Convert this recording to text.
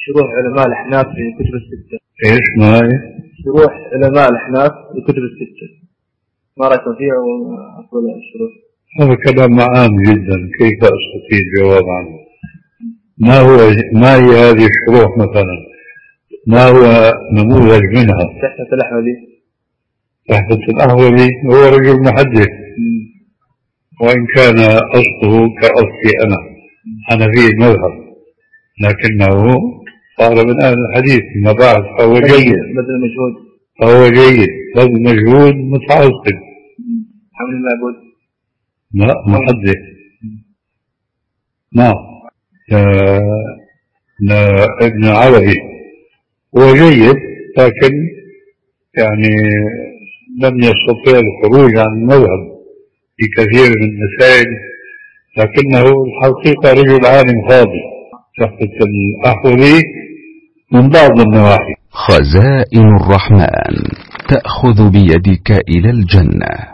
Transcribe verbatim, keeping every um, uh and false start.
شروح علماء الأحناف في كتب الستة. إيش ما هي؟ شروح علماء الأحناف في كتب الستة، ما رأيت فيها وأفضل الشروح؟ هذا كلام عام جدا، كيف أستطيع الجواب عنه؟ ما هو ما هي هذه الشروح مثلا؟ ما هو نموذج منها؟ تحفة الأحولي. تحفة الأحولي هو رجل محدث، وإن كان أصله كأصلي أنا حنفي المذهب، لكنه صار من أهل الحديث فيما بعد، فهو جيد. بذل مجهود. فهو جيد، بذل مجهود متعصب. حمل المعبود. لا محدث. نعم. ابن عربي هو جيد، لكن يعني لم يستطيع الخروج عن المذهب في كثير من المسائل، لكنه الحقيقة رجل عالم فاضل. تحفة الأحولي من بعض النواحي. خزائن الرحمن تأخذ بيدك إلى الجنة.